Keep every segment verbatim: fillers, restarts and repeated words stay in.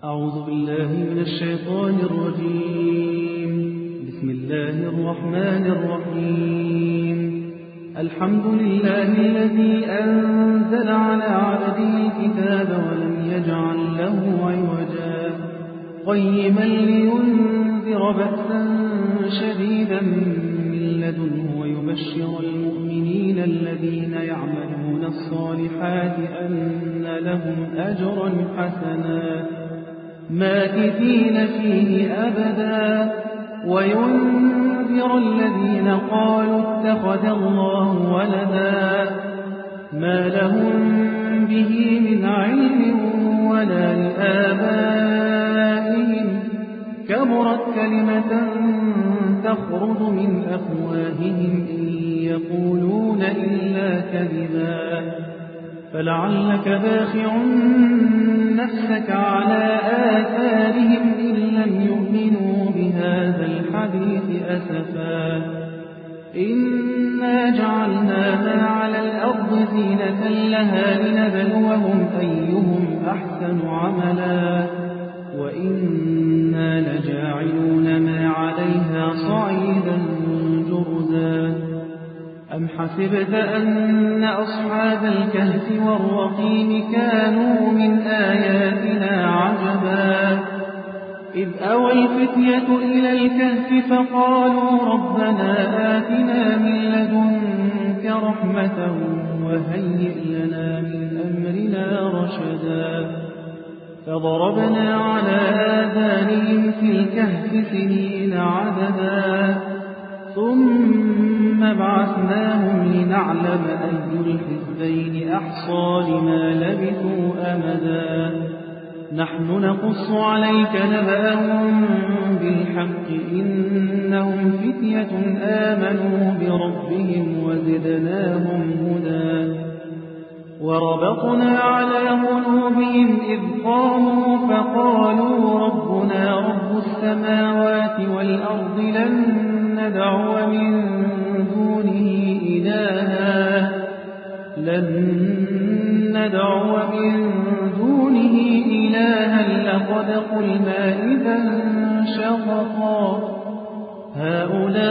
أعوذ بالله من الشيطان الرجيم. بسم الله الرحمن الرحيم. الحمد لله الذي أنزل على عبده الكتاب ولم يجعل له عوجا قيما لينذر بأسا شديدا من لدنه ويبشر المؤمنين الذين يعملون الصالحات أن لهم أجرا حسنا ماكثين فيه أبدا وينذر الذين قالوا اتخذ الله ولدا ما لهم به من علم ولا لآبائهم كبرت كلمة تخرج من أفواههم إن يقولون إلا كذبا فلعلك باخع نفسك على آثارهم إن لم يؤمنوا بهذا الحديث أسفا إنا جعلنا ما على الأرض زينة لها لنبلوهم أيهم أحسن عملا وإنا لجاعلون ما عليها صعيدا جرزا أم حسبت أن أصحاب الكهف والرقيم كانوا من آياتنا عجبا إذ أوى الفتية إلى الكهف فقالوا ربنا آتنا من لدنك رحمة وهيئ لنا من أمرنا رشدا فضربنا على آذانهم في الكهف سنين عددا ثم بعثناهم لنعلم أي الحزبين أحصى لما لبثوا أمدا نحن نقص عليك نبأهم بالحق إنهم فتية آمنوا بربهم وزدناهم هدى وربطنا على قلوبهم إذ قاموا فقالوا ربنا رب السماوات والأرض لن ندعو من دونه إلها لن ندعو من دونه إلها لقد قلنا إذا شططا هؤلاء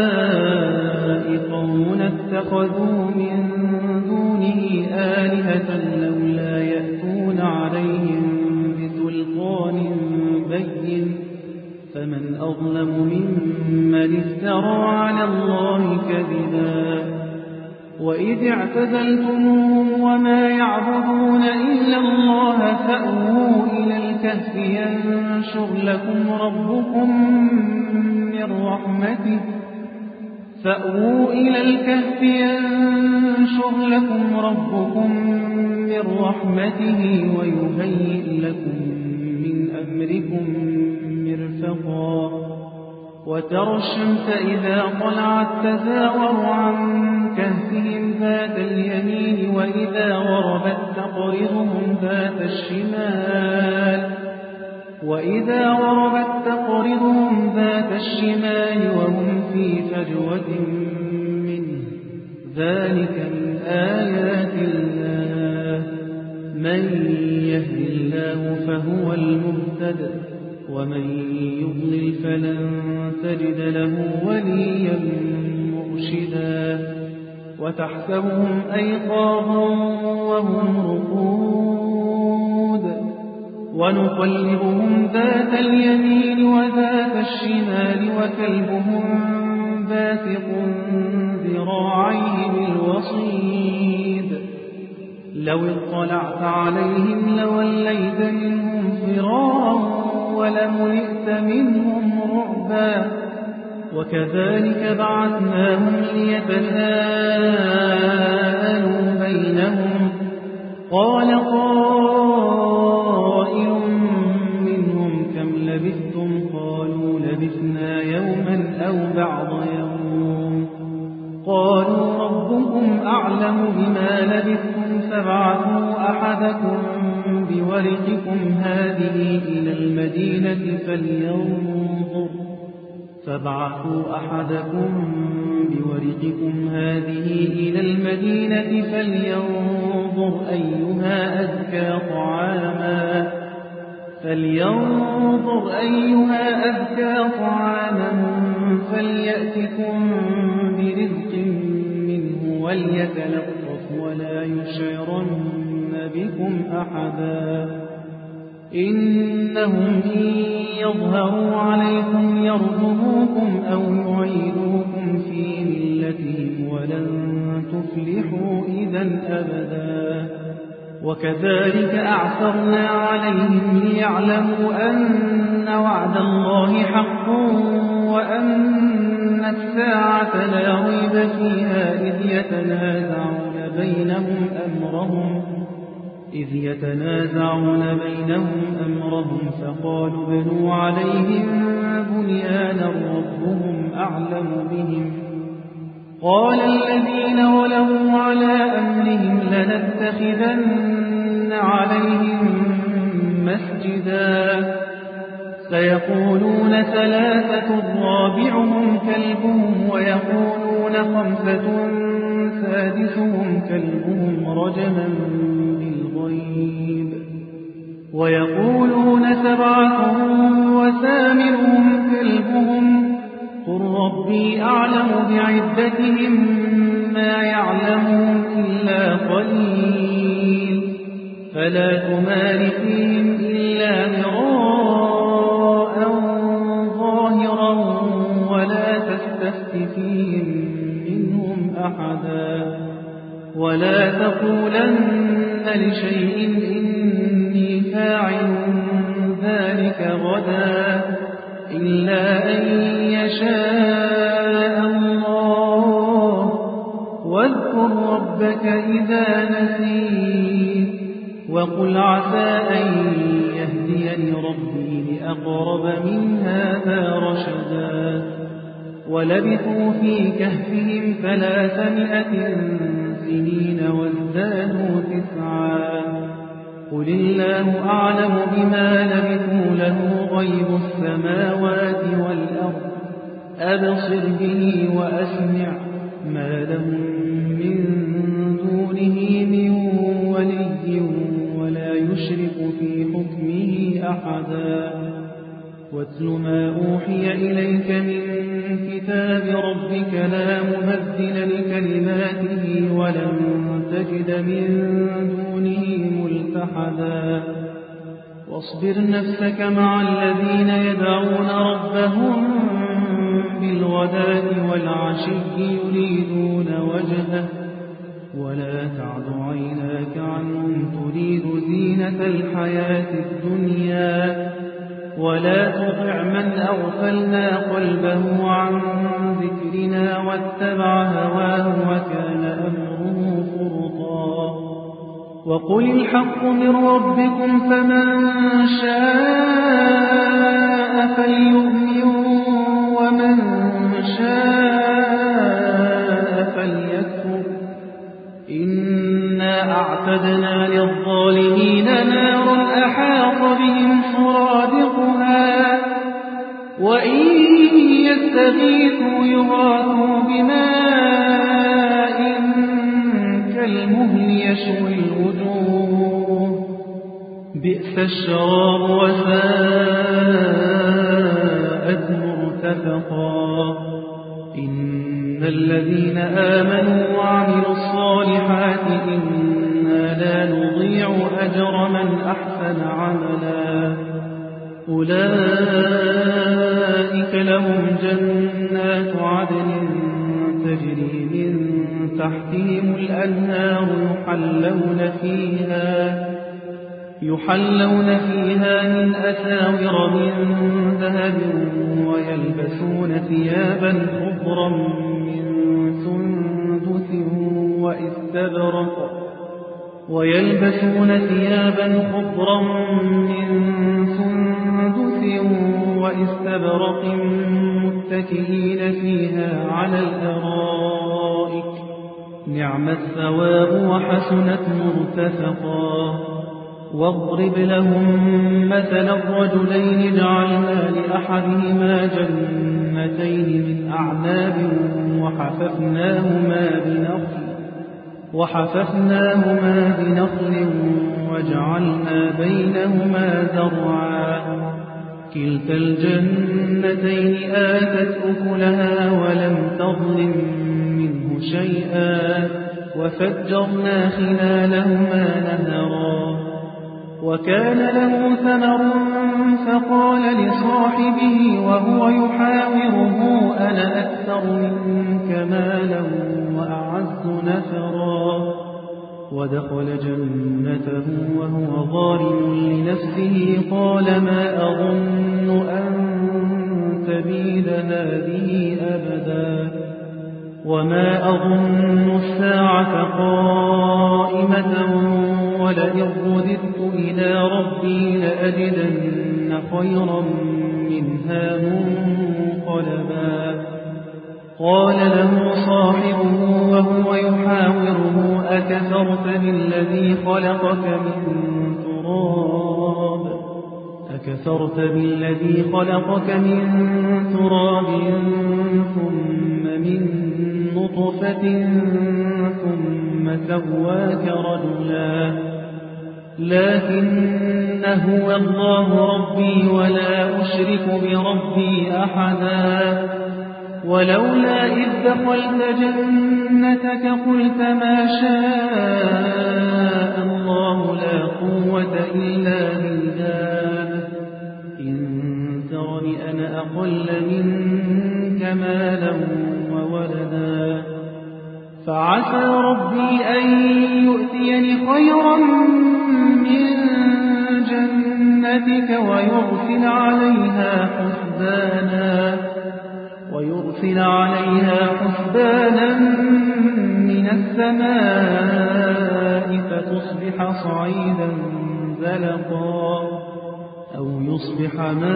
قوم اتخذوا من دونه آلهة لولا يأتون عليهم بسلطان بين فمن أظلم ممن افترى على الله كذبا وإذ اعتزلتموهم وما يعبدون إلا الله فأووا إلى الكهف ينشر لكم ربكم من رحمته فأووا إلى الكهف ينشر لكم ربكم من رحمته ويهيئ لكم من أمركم مرفقا وترى الشمس إذا طلعت تزاور عن كهفهم ذات اليمين وإذا غربت تقرضهم ذات الشمال وإذا غربت تقرضهم ذات الشمال وهم في فجوة منه ذلك من آيات الله من يهد الله فهو المهتد ومن يضلل فلن تجد له وليا مرشدا وتحسبهم أيقاظا وهم رقود ونقلبهم ذات اليمين وذات الشمال وكلبهم باسق ذراعيه بالوصيد لو اطلعت عليهم لوليت منهم فرارا ولملئت منهم رعبا وكذلك بعثناهم ليتساءلوا بينهم قال قائل منهم كم لبثتم قالوا لبثنا يوما أو بعض يوم قالوا ربكم أعلم بما لبثتم فابعثوا أحدكم بورقكم هذه إلى المدينة فلينظر فابعثوا أحدكم بورقكم هذه إلى المدينة فلينظر أيها أزكى طعاما فلينظر أيها أزكى طعاما فليأتكم برزق منه وليتلطف ولا يشعرن بكم أحدا إنهم إن يظهروا عليكم يرجموكم أو يعيدوكم في ملتهم ولن تفلحوا إذا أبدا وكذلك أعثرنا عليهم ليعلموا أن وعد الله حق وأن الساعة لا ريب فيها إذ يتنازعون بينهم أمرهم إذ يتنازعون بينهم أمرهم فقالوا بنوا عليهم بنيانا ربهم أعلم بهم قال الذين غلبوا على أمرهم لنتخذن عليهم مسجدا سيقولون ثلاثة رابعهم كلبهم ويقولون خمسة سادسهم كلبهم رجما بالغيب ويقولون سبعة وثامنهم كلبهم قل ربي أعلم بعدتهم ما يعلمون إلا قليل فلا تمار فيهم إلا مراء ظاهرا ولا تستفت فيهم منهم أحدا ولا تقولن لشيء إني فاعل ذلك غدا إلا أن يشاء الله واذكر ربك إذا نسيت وقل عسى أن يهديني ربي لأقرب من هذا رشدا ولبثوا في كهفهم ثلاثمائة سنين وازدادوا تسعا قل الله أعلم بما لبثوا له غيب السماوات والأرض أبصر به وأسمع ما لهم من دونه من ولي ولا يشرك في حكمه أحدا واتل ما أوحي إليك من كتاب ربك لا مبدل لكلماته ولن تجد من دونه ملتحدا واصبر نفسك مع الذين يدعون ربهم بالغداة والعشي يريدون وجهه ولا تعد عيناك عنهم تريد زينة الحياة الدنيا ولا تطع من أغفلنا قلبه عن ذكرنا واتبع هواه وكان أمره فرطا وقل الحق من ربكم فمن شاء فليؤمن ومن شاء فليكفر إنا أعتدنا للظالمين نارا أحاط بهم سرادقها وإن يستغيثوا يغاثوا بماء كالمهل يشوي الوجوه بئس الشراب وساءت مرتفقا إن الذين آمنوا وعملوا الصالحات إنا لا نضيع أجر من أحسن عملا أولئك لهم جنات عدن تجري من تحتهم الأنهار يحلون فيها يحلون فيها من أساور من ذهب ويلبسون ثيابا خضرا من سندس واستبرق ويلبسون ثيابا خضرا من سندس واستبرق متكئين فيها على الأرائك نعم الثواب وحسنت مرتفقا واضرب لهم مثلا الرجلين جعلنا لأحدهما جنتين من أعناب وحففناهما بنخل وحففناهما بنخل وجعلنا بينهما زرعا كلتا الجنتين آتت أكلها ولم تظلم منه شيئا وفجرنا خلالهما نهرا وكان له ثمر فقال لصاحبه وهو يحاوره أنا أكثر منك مالا وأعز نفرا ودخل جنته وهو ظالم لنفسه قال ما أظن أن تبيد هذه أبدا وما أظن الساعة قائمة ولئن رددت إلى ربي لأجدن خيرا منها منقلبا قال له صاحبه وهو يحاوره أكفرت بالذي خلقك من تراب أكفرت بالذي خلقك من تراب ثم من نطفة ثم سواك رجلا لكن هو الله ربي ولا أشرك بربي أحدا ولولا إذ دخلت جنتك قلت ما شاء الله لا قوة إلا بالله إن ترني أنا أقل منك مالا وولدا فعسى ربي أن يؤتيني خيرا من جنتك ويرسل عليها حسبانا ويرسل عليها حسبانا من السماء فتصبح صعيدا زلقا أو يصبح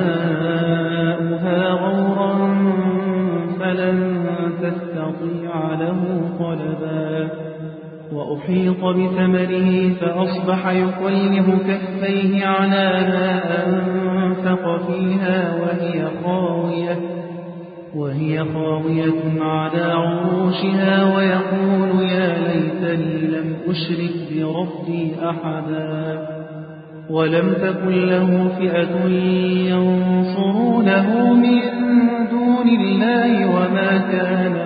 ماؤها غورا فلن تستطيع له طلبا وأحيط بثمره فأصبح يقلب كفيه على ما أنفق فيها وهي خاوية وهي خاوية على عروشها ويقول يا ليتني لم أشرك بربي أحدا ولم تكن له فئة ينصرونه من دون الله وما كان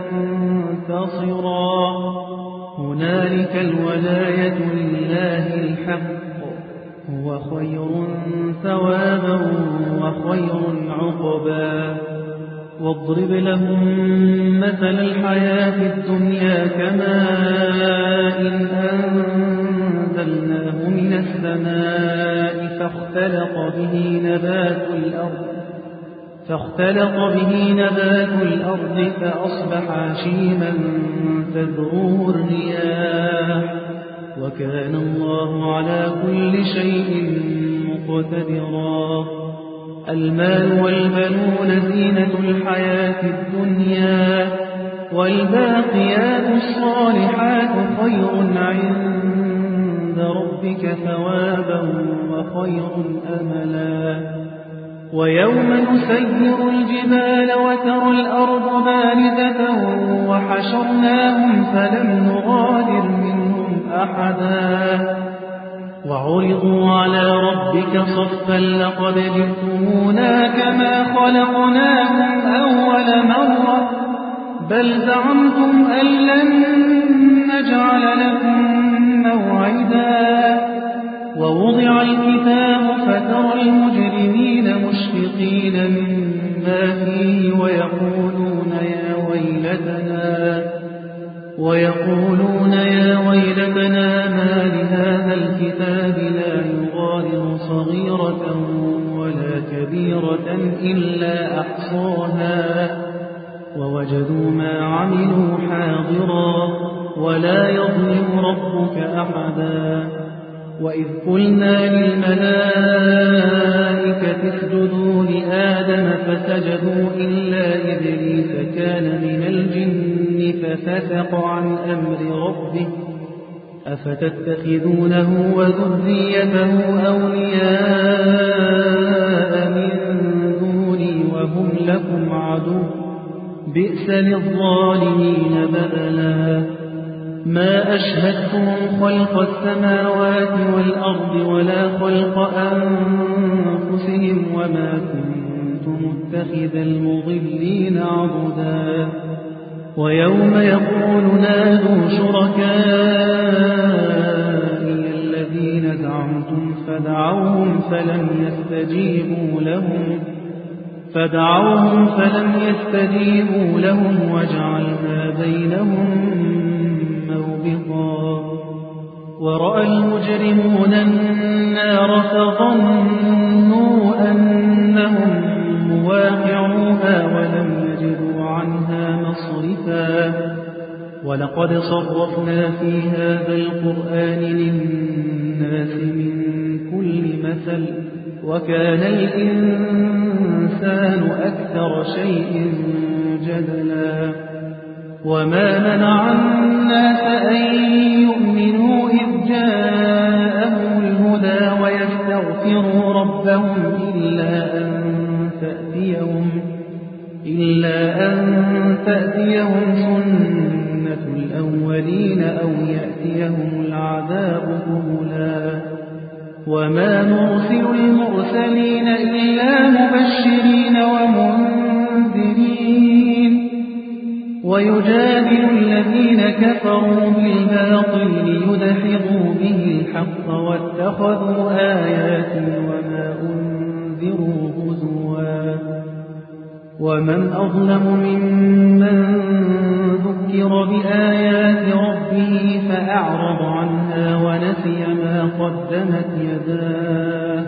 منتصرا هنالك الولاية لله الحق هو خير ثوابا وخير عقبا واضرب لهم مثل الحياة الدنيا كماء إن أنزلناه من السماء فاختلط به نبات الأرض فاختلط به نبات الأرض فأصبح هشيما تذروه الرياح وكان الله على كل شيء مقتدرا المال والبنون زينة الحياة الدنيا والباقيات الصالحات خير عند ربك ثوابا وخير أملا ويوم نسير الجبال وترى الأرض بارزة وحشرناهم فلم نغادر منهم أحدا وعرضوا على ربك صفا لقد جئتمونا كما خلقناهم أول مرة بل زعمتم أن لن نجعل لكم موعدا ووضع الكتاب فترى المجرمين مشفقين مما فيه ويقولون يا ويلتنا ويقولون يا ويلتنا ما لهذا الكتاب لا يغادر صغيرة ولا كبيرة إلا أحصاها ووجدوا ما عملوا حاضرا ولا يظلم ربك أحدا وإذ قلنا للملائكة اسجدوا لآدم فسجدوا إلا إبليس كان من الجن ففسق عن أمر ربه أفتتخذونه وذريته أولياء من دوني وهم لكم عدو بئس للظالمين بدلا ما أشهدتهم خلق السماوات والأرض ولا خلق أنفسهم وما كنت متخذ المضلين عضدا ويوم يقول نادوا شركائي الذين زعمتم فدعوهم فلم يستجيبوا لهم فدعوهم فلم يستجيبوا لهم وجعلنا بينهم موبقا ورأى المجرمون النار فظنوا أنهم مواقعوها ولم يجدوا عنها مصرفا ولقد صرفنا في هذا القرآن للناس من كل مثل وكان الإنسان أكثر شيء جدلا وما منع الناس أن يؤمنوا إذ جاءهم الهدى ويستغفروا ربهم إلا أن تأتيهم إلا أن تأتيهم سنة الأولين أو يأتيهم العذاب قبلا وما نرسل المرسلين إلا مبشرين ومنذرين ويجادل الذين كفروا بالباطل ليدحضوا به الحق واتخذوا آياتي وما أنذروا هزوا ومن أظلم ممن ذكر بآيات ربه فأعرض عنها ونسي ما قدمت يداه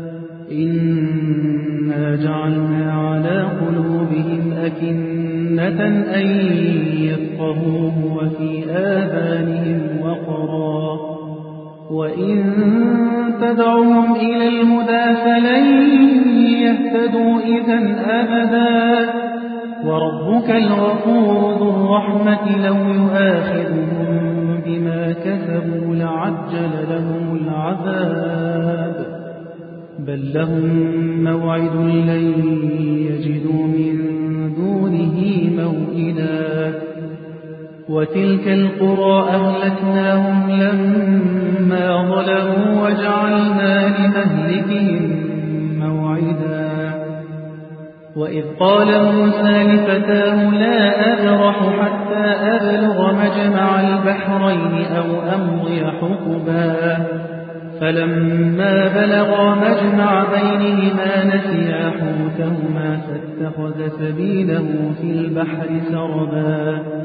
إنا جعلنا على قلوبهم أكنة أن يفقهوه وفي آذانهم وقرا وإن تدعوهم إلى الهدى فلن يهتدوا إذا أبدا وربك الغفور ذو الرحمة لو يؤاخذهم بما كسبوا لعجل لهم العذاب بل لهم موعد لن يجدوا من دونه موئلا وتلك القرى أهلكناهم لما ظلموا وجعلنا لمهلكهم موعدا وإذ قال موسى لفتاه لا أبرح حتى أبلغ مجمع البحرين أو أمضي حقبا فلما بلغا مجمع بينهما نسيا حوتهما فاتخذ سبيله في البحر سربا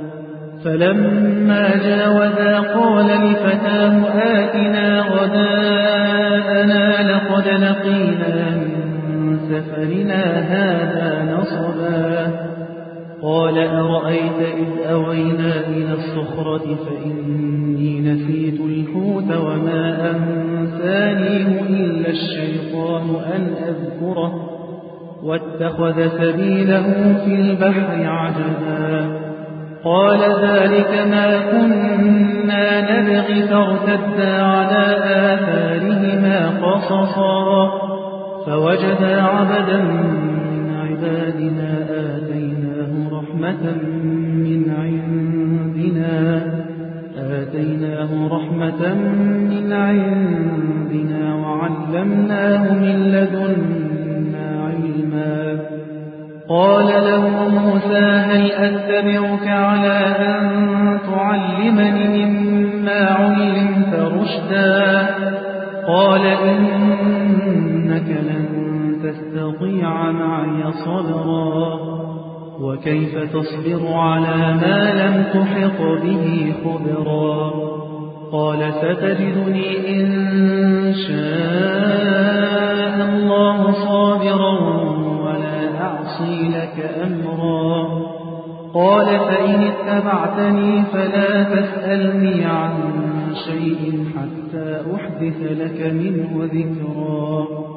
فلما جاوزا قال لفتاه آتنا غداءنا لقد لقينا من سفرنا هذا نصبا قال أرأيت إذ أوينا إلى الصخرة فإني نسيت الحوت وما أنسانيه إلا الشيطان أن أذكره واتخذ سبيله في البحر عجبا قال ذلك ما كنا نبغي فارتدا على آثارهما قصصا فوجدا عبدا من عبادنا آتيناه رحمة من عندنا آتيناه رحمة من عندنا وعلمناه من لدنا علما قال له موسى هل أتبعك على أن تعلمني مما علمت رشدا قال إنك لن تستطيع معي صبرا وكيف تصبر على ما لم تحط به خبرا قال ستجدني إن شاء الله صابرا ولا أعصي لك أمرا قال فإن اتبعتني فلا تسألني عن شيء حتى أحدث لك منه ذكرا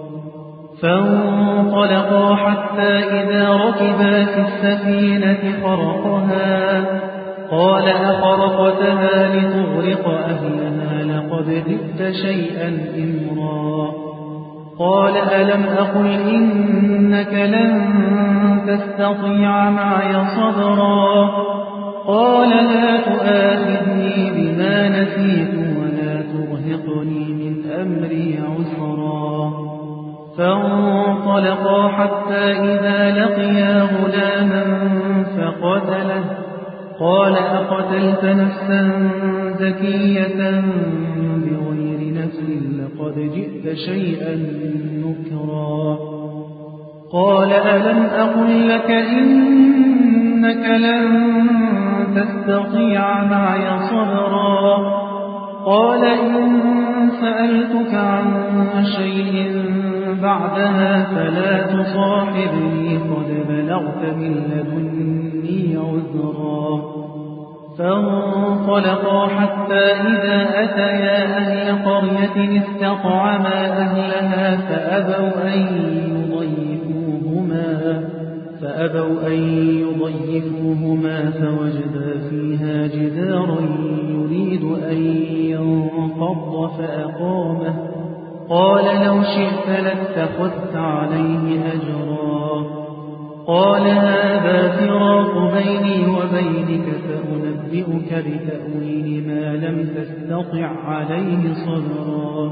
فانطلقا حتى إذا ركبا في السفينة خرقها قال أخرقتها لتغرق أهلها لقد جئت شيئا إمرا قال ألم أقل إنك لن تستطيع معي صبرا قال لا تؤاخذني بما نسيت ولا ترهقني من أمري عسرا فانطلقا حتى إذا لقيا غلاما فقتله قال أقتلت نفسا زكية بغير نفس لقد جئت شيئا نكرا قال ألم أقل لك إنك لن تستطيع معي صبرا قال إن سألتك عن شيء بعدها فلا تصاحبني قد بلغت من لدني عذرا فانطلقا حتى إذا أتيا أهل قرية استطعما أهلها فأبوا أن يضيفوهما فأبوا أن يضيفوهما فوجدا فيها جدارا يريد أن ينقض فأقامه قال لو شئت لاتخذت عليه أجرا قال هذا فراق بيني وبينك فأنبئك بتأويل ما لم تستطع عليه صبرا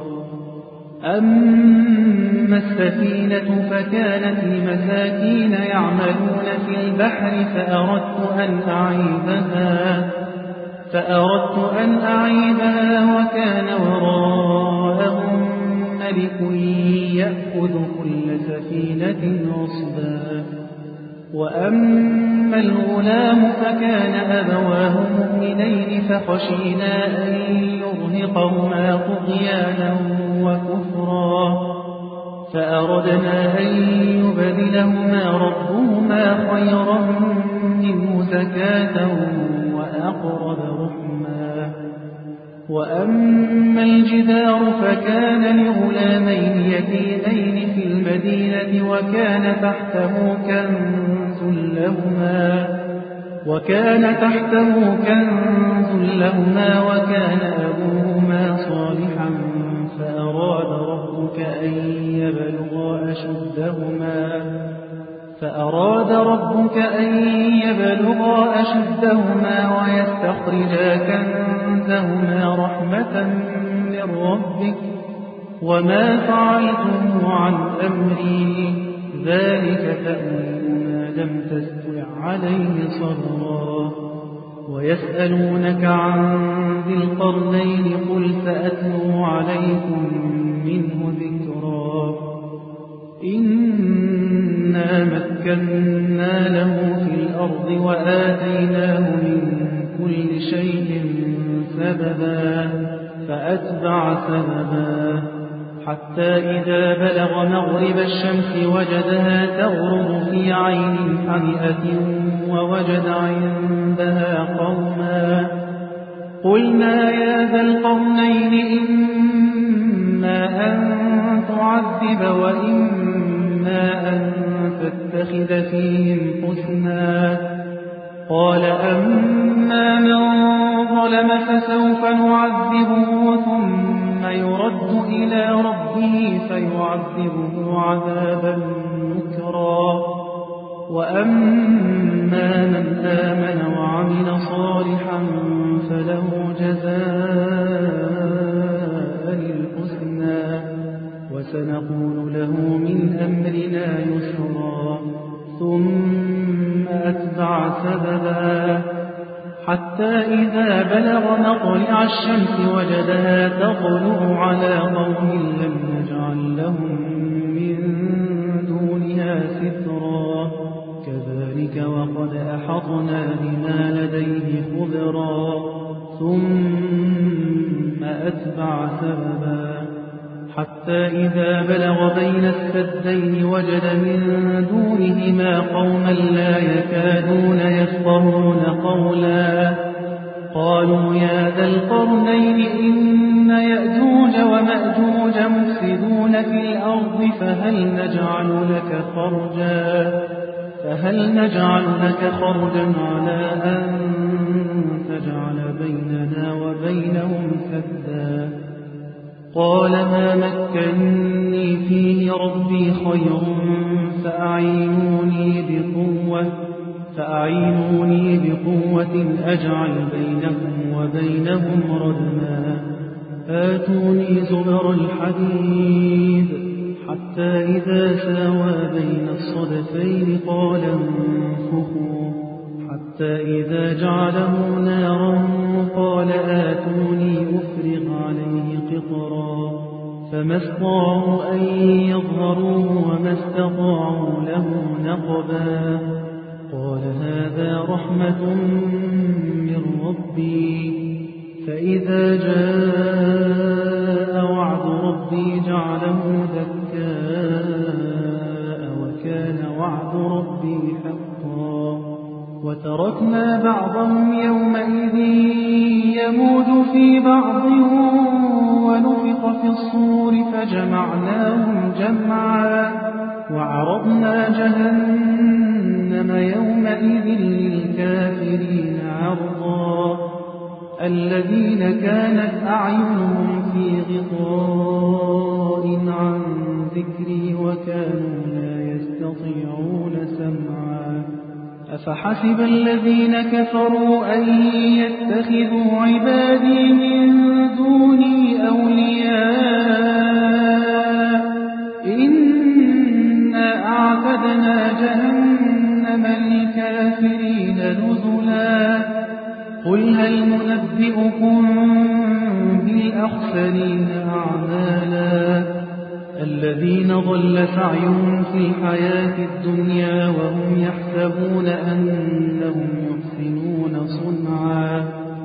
أما السفينة فكانت لمساكين يعملون في البحر فأردت أن أعيبها فأردت أن أعيبها وكان وراءهم ملك يأخذ كل سفينة غصبا وأما الغلام فكان أبواه مؤمنين فخشينا أن يرهقهما طغيانا وكفرا فأردنا أن يبدلهما ربهما خيرا منه زكاة وأقرب رحما وأما الجدار فكان لغلامين يتيمين في المدينة وكان تحته كنز لهما وكان تحته كنز لهما وكان أبوهما صالحا فأراد ربك أن يبلغا أشدهما فأراد ربك أن يبلغا أشدهما ويستخرجا كنزهما رحمة من ربك وما فعلته عن أمري ذلك تأويل ما لم تستطع عليه صبرا ويسألونك عن ذي القرنين قل سأتلو عليكم منه ذكرا إنا مكنا له في الأرض وآتيناه من كل شيء سببا فأتبع سببا حتى إذا بلغ مغرب الشمس وجدها تغرب في عين حمئة ووجد عندها قوما قلنا يا ذا القرنين إما أن تعذب وإما أن تتخذ فيهم حسنا قال أما من ظلم فسوف نعذبه ثم يرد إلى ربه فيعذبه عذابا نكرا وأما من آمن وعمل صالحا فله جزاء الحسنى وسنقول له من أمرنا يسرا ثم أتبع سببا حتى إذا بلغ مطلع الشمس وجدها تطلع على قوم لم نجعل لهم من دونها سترا كذلك وقد أحطنا بما لديه خبرا ثم أتبع سببا حتى إذا بلغ بين السدين وجد من دونهما قوما لا يكادون يفقهون قولا قالوا يا ذا القرنين إن يأجوج ومأجوج مفسدون في الأرض فهل نجعل لك خرجا فهل نجعل لك خرجا على أن تجعل بيننا وبينهم سدا قال ما مكنني فيه ربي خير فأعينوني بقوة فأعينوني بقوة أجعل بينكم وبينهم ردما آتوني زبر الحديد حتى إذا ساوى بين الصدفين قال انفخوا حتى إذا جعله نارا قال آتوني أفرغ عليه قطرا فما استطاعوا أن يظهروه وما استطاعوا له نقبا قال هذا رحمة من ربي فإذا جاء وعد ربي جعله دكاء وكان وعد ربي حقا وتركنا بعضهم يومئذ يموج في بعض ونفخ في الصور فجمعناهم جمعا وعرضنا جهنم يومئذ للكافرين عرضا الذين كانت أعينهم في غطاء عن ذكري وكانوا لا يستطيعون سمعا أفحسب الذين كفروا أن يتخذوا عبادي من دوني أولياء إنا أعتدنا جهنم للكافرين نزلا قل هل ننبئكم بالأخسرين أعمالا الذين ضل سعيهم في الحياة الدنيا وهم يحسبون أنهم يحسنون صنعا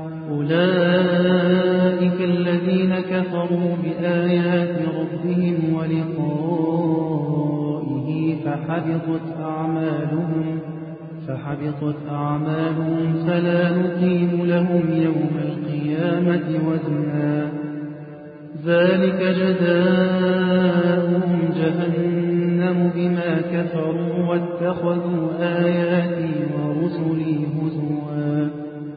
أولئك الذين كفروا بآيات ربهم ولقائه فحبطت أعمالهم فحبطت أعمالهم فلا نقيم لهم يوم القيامة وزنا ذلك جزاؤهم جهنم بما كفروا واتخذوا آياتي ورسلي هزوا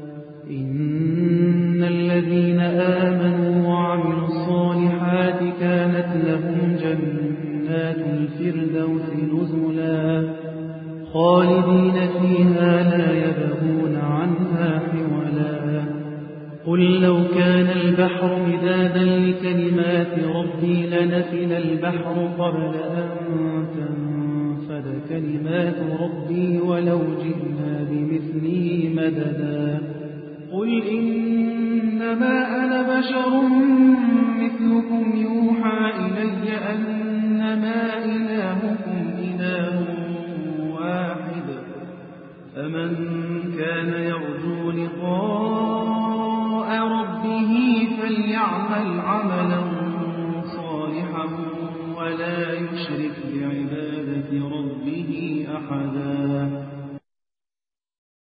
إن الذين آمنوا وعملوا الصالحات كانت لهم جنات الفردوس نزلا خالدين فيها لا يبغون عنها حولا قل لو كان البحر مدادا لكلمات ربي لنفد البحر قبل أن تنفد كلمات ربي ولو جئنا بمثله مددا قل إنما أنا بشر مثلكم يوحى إلي أنما إلهكم إله واحد فمن كان يرجو لقاء ربه فليعمل عملا صالحا ولا يشرك بعبادة ربه أحدا